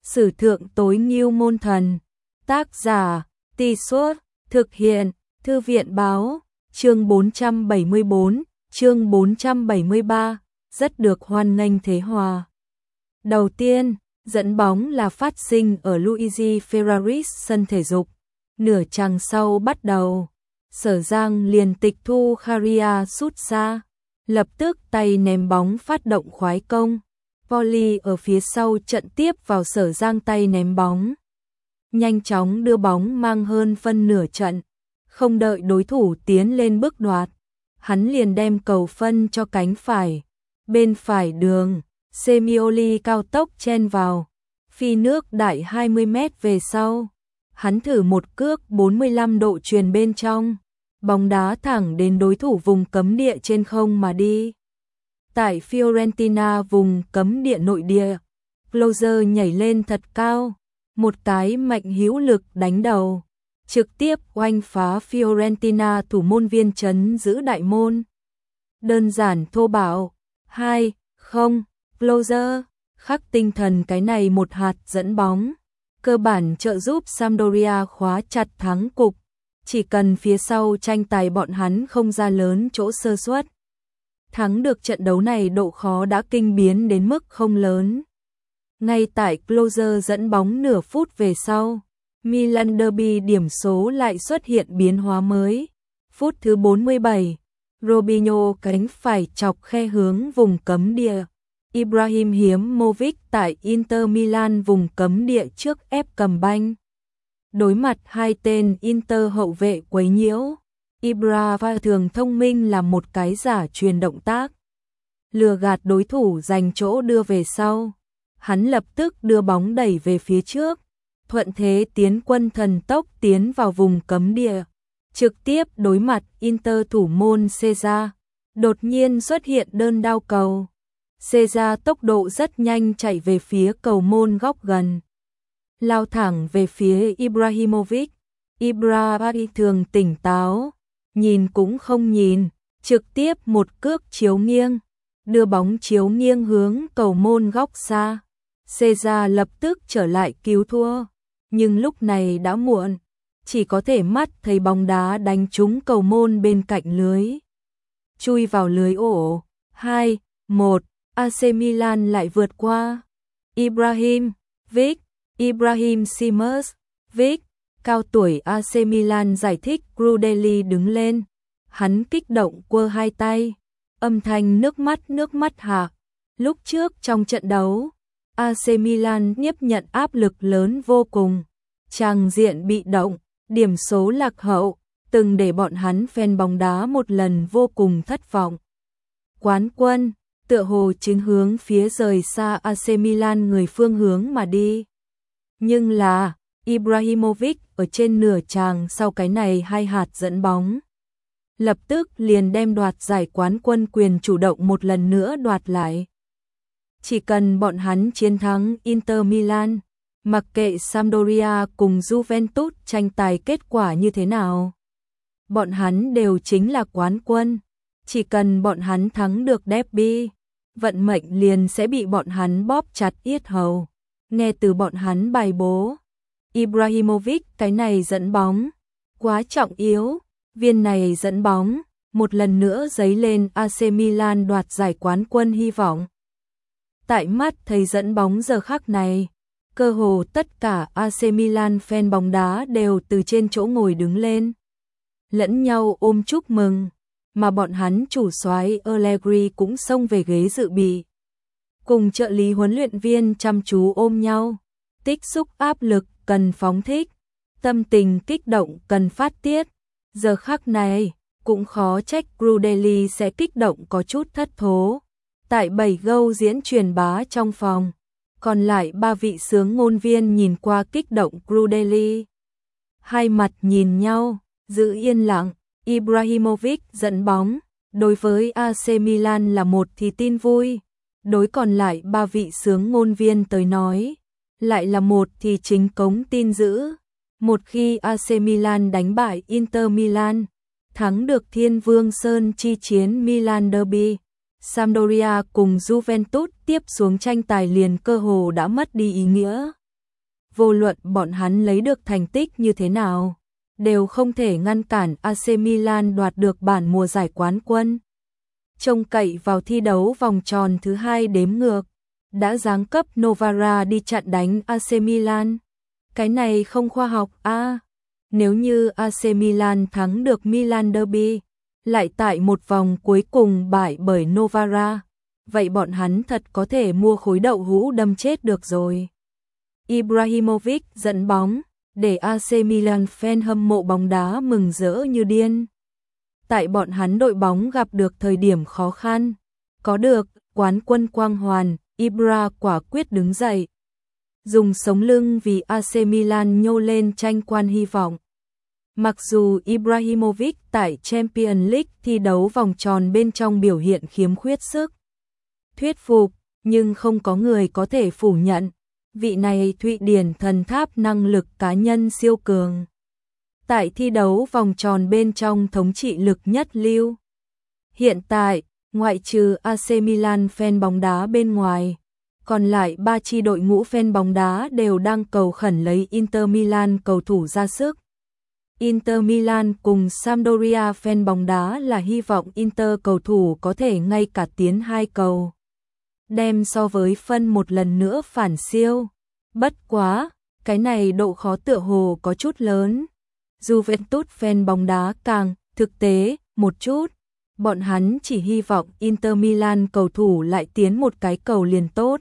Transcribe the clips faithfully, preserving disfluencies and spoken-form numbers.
Sử thượng tối ngưu môn thần. Tác giả, Tì Suốt, thực hiện, Thư viện báo, chương bốn trăm bảy mươi tư, chương bốn trăm bảy mươi ba, rất được hoan nghênh thế hòa. Đầu tiên, dẫn bóng là phát sinh ở Luigi Ferraris sân thể dục. Nửa chặng sau bắt đầu, Sở Giang liền tịch thu Kharia sút xa, lập tức tay ném bóng phát động khoái công. Volley ở phía sau trận tiếp vào Sở Giang tay ném bóng. Nhanh chóng đưa bóng mang hơn phân nửa trận, không đợi đối thủ tiến lên bước đoạt. Hắn liền đem cầu phân cho cánh phải. Bên phải đường, Semioli cao tốc chen vào, phi nước đại hai mươi mét về sau. Hắn thử một cước bốn mươi lăm độ chuyền bên trong, bóng đá thẳng đến đối thủ vùng cấm địa trên không mà đi. Tại Fiorentina vùng cấm địa nội địa, Klose nhảy lên thật cao, một cái mạnh hữu lực đánh đầu, trực tiếp oanh phá Fiorentina thủ môn viên trấn giữ đại môn. Đơn giản thô bạo, hai không, Klose khắc tinh thần cái này một hạt dẫn bóng, cơ bản trợ giúp Sampdoria khóa chặt thắng cục, chỉ cần phía sau tranh tài bọn hắn không ra lớn chỗ sơ suất. Thắng được trận đấu này độ khó đã kinh biến đến mức không lớn. Ngay tại Klose dẫn bóng nửa phút về sau, Milan Derby điểm số lại xuất hiện biến hóa mới. Phút thứ bốn mươi bảy, Robinho cánh phải chọc khe hướng vùng cấm địa. Ibrahimovic tại Inter Milan vùng cấm địa trước ép cầm banh. Đối mặt hai tên Inter hậu vệ quấy nhiễu, Ibra pha thường thông minh làm một cái giả truyền động tác, lừa gạt đối thủ giành chỗ đưa về sau. Hắn lập tức đưa bóng đẩy về phía trước, thuận thế tiến quân thần tốc tiến vào vùng cấm địa, trực tiếp đối mặt Inter thủ môn Cesar. Đột nhiên xuất hiện đơn đao cầu. Cesar tốc độ rất nhanh chạy về phía cầu môn góc gần, lao thẳng về phía Ibrahimovic. Ibra thường tỉnh táo, nhìn cũng không nhìn, trực tiếp một cước chiếu nghiêng, đưa bóng chiếu nghiêng hướng cầu môn góc xa. Cesar lập tức trở lại cứu thua, nhưng lúc này đã muộn, chỉ có thể mắt thấy bóng đá đánh trúng cầu môn bên cạnh lưới, chui vào lưới ổ. Hai một, a xê Milan lại vượt qua. Ibrahim, Vic, Ibrahim Simers, Vic, cao tuổi a xê Milan giải thích. Crudeli đứng lên, hắn kích động quơ hai tay, âm thanh nước mắt nước mắt hạ. Lúc trước trong trận đấu, a xê Milan tiếp nhận áp lực lớn vô cùng, tràng diện bị động, điểm số lạc hậu, từng để bọn hắn fan bóng đá một lần vô cùng thất vọng. Quán quân tựa hồ chính hướng phía rời xa a xê Milan người phương hướng mà đi. Nhưng là Ibrahimovic ở trên nửa tràng sau cái này hai hạt dẫn bóng, lập tức liền đem đoạt giải quán quân quyền chủ động một lần nữa đoạt lại. Chỉ cần bọn hắn chiến thắng Inter Milan, mặc kệ Sampdoria cùng Juventus tranh tài kết quả như thế nào, bọn hắn đều chính là quán quân. Chỉ cần bọn hắn thắng được derby, vận mệnh liền sẽ bị bọn hắn bóp chặt yết hầu. Nghe từ bọn hắn bài bố, Ibrahimovic cái này dẫn bóng quá trọng yếu, viên này dẫn bóng một lần nữa dấy lên a xê Milan đoạt giải quán quân hy vọng. Tại mắt thấy dẫn bóng giờ khắc này, cơ hồ tất cả a xê Milan fan bóng đá đều từ trên chỗ ngồi đứng lên, lẫn nhau ôm chúc mừng, mà bọn hắn chủ soái Allegri cũng xông về ghế dự bị, cùng trợ lý huấn luyện viên chăm chú ôm nhau. Tích xúc áp lực cần phóng thích, tâm tình kích động cần phát tiết. Giờ khắc này, cũng khó trách Crudeli sẽ kích động có chút thất thố. Tại bảy gâu diễn truyền bá trong phòng, còn lại ba vị sướng ngôn viên nhìn qua kích động Crudeli, hai mặt nhìn nhau, giữ yên lặng. Ibrahimovic dẫn bóng, đối với a xê Milan là một thì tin vui, đối còn lại ba vị sướng ngôn viên tới nói, lại là một thì chính cống tin dữ. Một khi a xê Milan đánh bại Inter Milan, thắng được Thiên Vương Sơn chi chiến Milan Derby, Sampdoria cùng Juventus tiếp xuống tranh tài liền cơ hồ đã mất đi ý nghĩa. vô luận bọn hắn lấy được thành tích như thế nào, đều không thể ngăn cản a xê Milan đoạt được bản mùa giải quán quân. Trông cậy vào thi đấu vòng tròn thứ hai đếm ngược, đã giáng cấp Novara đi chặn đánh a xê Milan. Cái này không khoa học a. À, nếu như a xê Milan thắng được Milan Derby, lại tại một vòng cuối cùng bại bởi Novara, vậy bọn hắn thật có thể mua khối đậu hũ đâm chết được rồi. Ibrahimovic dẫn bóng, để a xê Milan fan hâm mộ bóng đá mừng rỡ như điên. Tại bọn hắn đội bóng gặp được thời điểm khó khăn, có được quán quân quang hoàn, Ibra quả quyết đứng dậy, dùng sống lưng vì a xê Milan nhô lên tranh quan hy vọng. Mặc dù Ibrahimovic tại Champions League thi đấu vòng tròn bên trong biểu hiện khiếm khuyết sức thuyết phục, nhưng không có người có thể phủ nhận, vị này Thụy Điển thần tháp năng lực cá nhân siêu cường. Tại thi đấu vòng tròn bên trong thống trị lực nhất lưu. Hiện tại, ngoại trừ a xê Milan fan bóng đá bên ngoài, còn lại ba chi đội ngũ fan bóng đá đều đang cầu khẩn lấy Inter Milan cầu thủ ra sức. Inter Milan cùng Sampdoria fan bóng đá là hy vọng Inter cầu thủ có thể ngay cả tiến hai cầu, đem so với phân một lần nữa phản siêu. Bất quá, cái này độ khó tựa hồ có chút lớn. Juventus fan bóng đá càng thực tế một chút, bọn hắn chỉ hy vọng Inter Milan cầu thủ lại tiến một cái cầu liền tốt.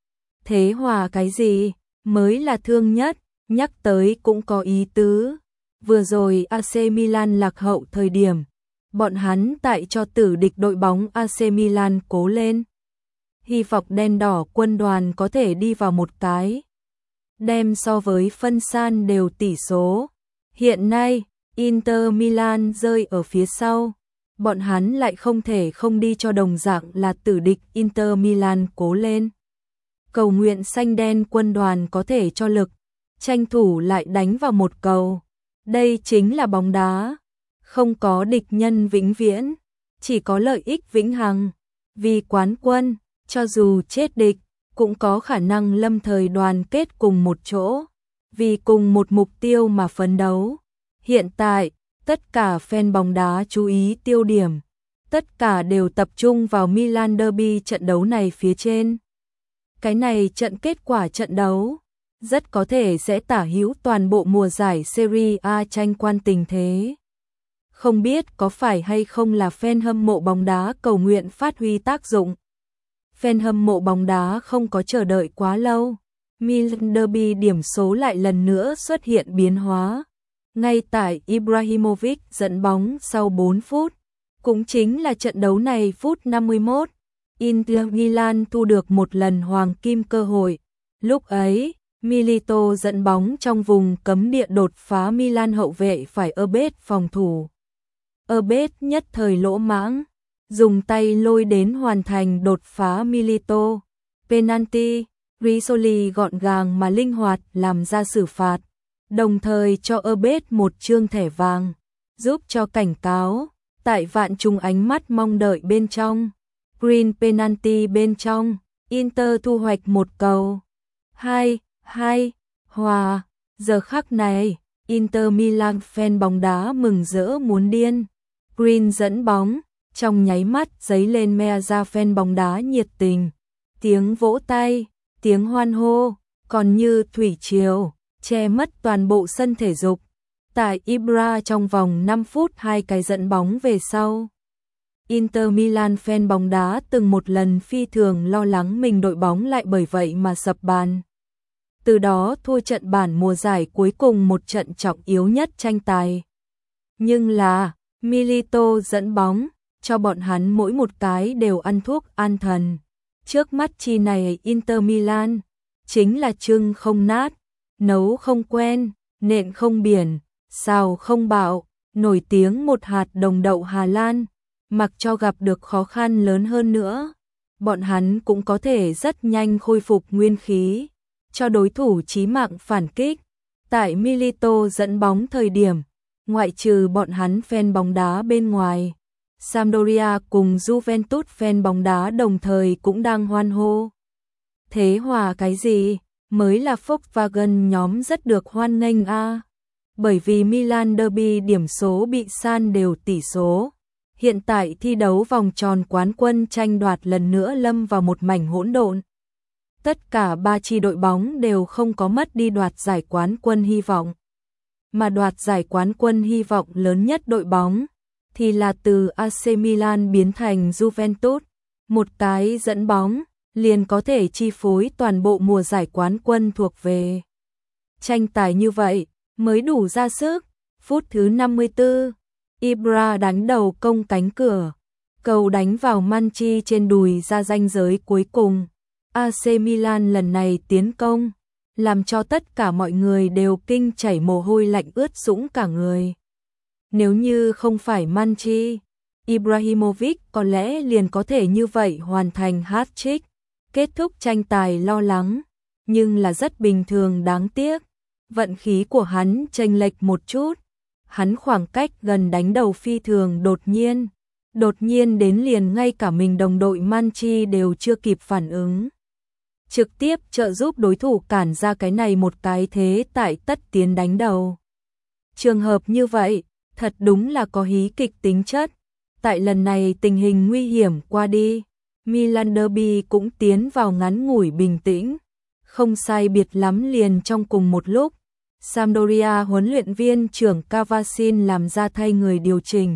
Thế hòa cái gì mới là thương nhất, nhắc tới cũng có ý tứ. Vừa rồi a xê Milan lạc hậu thời điểm, bọn hắn tại cho tử địch đội bóng a xê Milan cố lên. Hy vọng đen đỏ quân đoàn có thể đi vào một cái, đem so với phân san đều tỷ số. Hiện nay, Inter Milan rơi ở phía sau, bọn hắn lại không thể không đi cho đồng dạng là tử địch Inter Milan cố lên. Cầu nguyện xanh đen quân đoàn có thể cho lực, tranh thủ lại đánh vào một cầu. Đây chính là bóng đá, không có địch nhân vĩnh viễn, chỉ có lợi ích vĩnh hằng. Vì quán quân, cho dù chết địch, cũng có khả năng lâm thời đoàn kết cùng một chỗ, vì cùng một mục tiêu mà phấn đấu. Hiện tại, tất cả fan bóng đá chú ý tiêu điểm, tất cả đều tập trung vào Milan Derby trận đấu này phía trên. Cái này trận kết quả trận đấu, rất có thể sẽ tả hữu toàn bộ mùa giải Serie A tranh quan tình thế. Không biết có phải hay không là fan hâm mộ bóng đá cầu nguyện phát huy tác dụng. Fan hâm mộ bóng đá không có chờ đợi quá lâu, Milan Derby điểm số lại lần nữa xuất hiện biến hóa. Ngay tại Ibrahimovic dẫn bóng sau bốn phút, cũng chính là trận đấu này phút năm mươi mốt, Inter Milan thu được một lần hoàng kim cơ hội. Lúc ấy, Milito dẫn bóng trong vùng cấm địa đột phá Milan hậu vệ phải Erbet phòng thủ. Erbet nhất thời lỗ mãng, dùng tay lôi đến hoàn thành đột phá Milito. Penalty, Risoli gọn gàng mà linh hoạt làm ra xử phạt, đồng thời cho Erbet một chương thẻ vàng, giúp cho cảnh cáo. Tại vạn chúng ánh mắt mong đợi bên trong, Green penalty bên trong, Inter thu hoạch một cầu. Hai, hai, hòa. Giờ khắc này, Inter Milan fan bóng đá mừng rỡ muốn điên. Green dẫn bóng, trong nháy mắt giấy lên Meazza fan bóng đá nhiệt tình. Tiếng vỗ tay, tiếng hoan hô, còn như thủy triều, che mất toàn bộ sân thể dục. Tại Ibra trong vòng năm phút hai cái dẫn bóng về sau. Inter Milan fan bóng đá từng một lần phi thường lo lắng mình đội bóng lại bởi vậy mà sập bàn. Từ đó thua trận bản mùa giải cuối cùng một trận trọng yếu nhất tranh tài. Nhưng là, Milito dẫn bóng, cho bọn hắn mỗi một cái đều ăn thuốc an thần. Trước mắt chi này Inter Milan, chính là trưng không nát, nấu không quen, nện không biển, xào không bạo, nổi tiếng một hạt đồng đậu Hà Lan. Mặc cho gặp được khó khăn lớn hơn nữa, bọn hắn cũng có thể rất nhanh khôi phục nguyên khí, cho đối thủ chí mạng phản kích. Tại Milito dẫn bóng thời điểm, ngoại trừ bọn hắn fan bóng đá bên ngoài, Sampdoria cùng Juventus fan bóng đá đồng thời cũng đang hoan hô. Thế hòa cái gì mới là Volkswagen nhóm rất được hoan nghênh a. Bởi vì Milan Derby điểm số bị san đều tỷ số. Hiện tại thi đấu vòng tròn quán quân tranh đoạt lần nữa lâm vào một mảnh hỗn độn. Tất cả ba chi đội bóng đều không có mất đi đoạt giải quán quân hy vọng. Mà đoạt giải quán quân hy vọng lớn nhất đội bóng thì là từ a xê Milan biến thành Juventus. Một cái dẫn bóng liền có thể chi phối toàn bộ mùa giải quán quân thuộc về. Tranh tài như vậy mới đủ ra sức. Phút thứ năm mươi tư, Ibra đánh đầu công cánh cửa, cầu đánh vào Manchi trên đùi ra ranh giới cuối cùng. a xê Milan lần này tiến công, làm cho tất cả mọi người đều kinh chảy mồ hôi lạnh ướt sũng cả người. Nếu như không phải Manchi, Ibrahimovic có lẽ liền có thể như vậy hoàn thành hat-trick, kết thúc tranh tài lo lắng, nhưng là rất bình thường đáng tiếc. Vận khí của hắn chênh lệch một chút, hắn khoảng cách gần đánh đầu phi thường đột nhiên, đột nhiên đến liền ngay cả mình đồng đội Manchi đều chưa kịp phản ứng. Trực tiếp trợ giúp đối thủ cản ra cái này một cái thế tại tất tiến đánh đầu. Trường hợp như vậy, thật đúng là có hí kịch tính chất. Tại lần này tình hình nguy hiểm qua đi, Milan Derby cũng tiến vào ngắn ngủi bình tĩnh. Không sai biệt lắm liền trong cùng một lúc, Sampdoria huấn luyện viên trưởng Cavasin làm ra thay người điều chỉnh.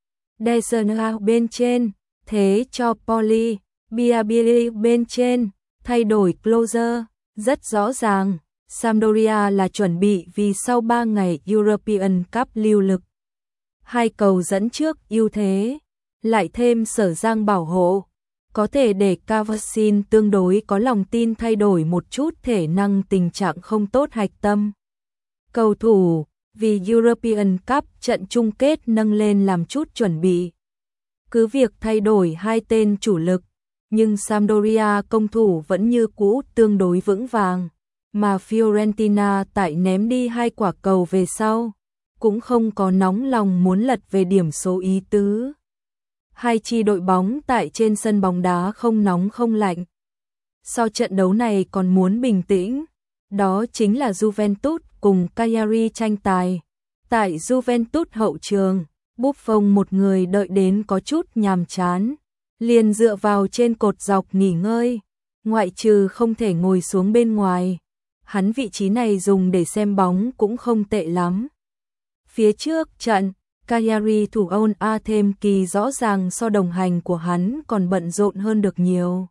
Desena bên trên, thế cho Poli, Biabiri bên trên, thay đổi closer, rất rõ ràng, Sampdoria là chuẩn bị vì sau ba ngày European Cup lưu lực. Hai cầu dẫn trước ưu thế, lại thêm Sở Giang bảo hộ, có thể để Cavasin tương đối có lòng tin thay đổi một chút thể năng tình trạng không tốt hạch tâm. Cầu thủ vì European Cup trận chung kết nâng lên làm chút chuẩn bị. Cứ việc thay đổi hai tên chủ lực, nhưng Sampdoria công thủ vẫn như cũ tương đối vững vàng, mà Fiorentina tại ném đi hai quả cầu về sau, cũng không có nóng lòng muốn lật về điểm số ý tứ. Hai chi đội bóng tại trên sân bóng đá không nóng không lạnh. Sau trận đấu này còn muốn bình tĩnh, đó chính là Juventus cùng Cagliari tranh tài. Tại Juventus hậu trường, Buffon một người đợi đến có chút nhàm chán, liền dựa vào trên cột dọc nghỉ ngơi, ngoại trừ không thể ngồi xuống bên ngoài. Hắn vị trí này dùng để xem bóng cũng không tệ lắm. Phía trước trận, Cagliari thủ ôn A thêm kỳ rõ ràng so đồng hành của hắn còn bận rộn hơn được nhiều.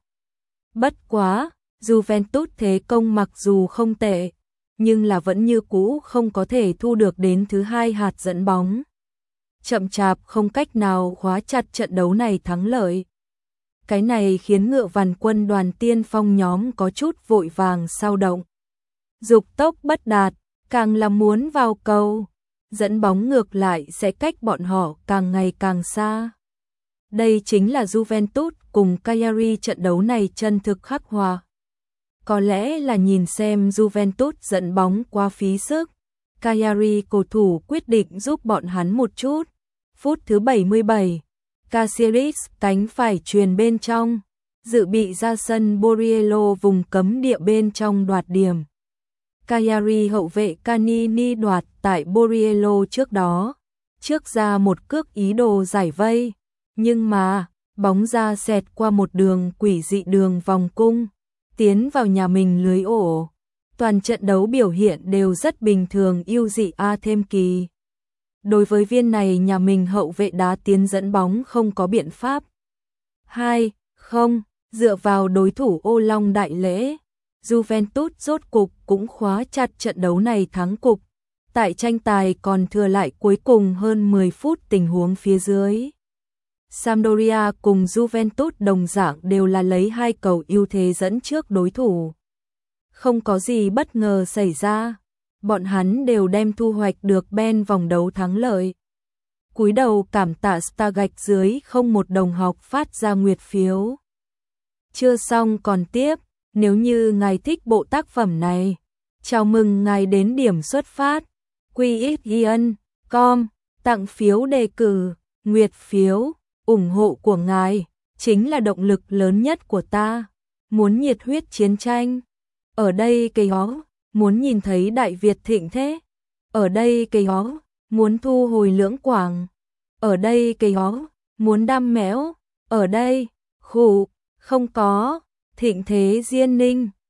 Bất quá, Juventus thế công mặc dù không tệ, nhưng là vẫn như cũ không có thể thu được đến thứ hai hạt dẫn bóng. Chậm chạp không cách nào khóa chặt trận đấu này thắng lợi. Cái này khiến ngựa vằn quân đoàn tiên phong nhóm có chút vội vàng sao động. Dục tốc bất đạt, càng là muốn vào cầu, dẫn bóng ngược lại sẽ cách bọn họ càng ngày càng xa. Đây chính là Juventus cùng Cagliari trận đấu này chân thực khắc hòa. Có lẽ là nhìn xem Juventus dẫn bóng quá phí sức, Cagliari cầu thủ quyết định giúp bọn hắn một chút. Phút thứ bảy mươi bảy, Caceres cánh phải truyền bên trong, dự bị ra sân Borriello vùng cấm địa bên trong đoạt điểm. Cagliari hậu vệ Canini đoạt tại Borriello trước đó, trước ra một cước ý đồ giải vây, nhưng mà bóng ra xẹt qua một đường quỷ dị đường vòng cung, tiến vào nhà mình lưới ổ. Toàn trận đấu biểu hiện đều rất bình thường ưu dị A thêm kỳ. Đối với viên này nhà mình hậu vệ đá tiến dẫn bóng không có biện pháp. hai không, dựa vào đối thủ Ô Long đại lễ, Juventus rốt cục cũng khóa chặt trận đấu này thắng cục. Tại tranh tài còn thừa lại cuối cùng hơn mười phút tình huống phía dưới. Sampdoria cùng Juventus đồng dạng đều là lấy hai cầu ưu thế dẫn trước đối thủ. Không có gì bất ngờ xảy ra, bọn hắn đều đem thu hoạch được bên vòng đấu thắng lợi. Cúi đầu cảm tạ star gạch dưới không một đồng học phát ra nguyệt phiếu. Chưa xong còn tiếp, nếu như ngài thích bộ tác phẩm này, chào mừng ngài đến điểm xuất phát, quy ích yên com, tặng phiếu đề cử, nguyệt phiếu, ủng hộ của ngài, chính là động lực lớn nhất của ta, muốn nhiệt huyết chiến tranh. ở đây cây ó, muốn nhìn thấy Đại Việt thịnh thế. Ở đây cây ó, muốn thu hồi Lưỡng Quảng. Ở đây cây ó, muốn đam mẽo. Ở đây, khụ, không có, thịnh thế Diên Ninh.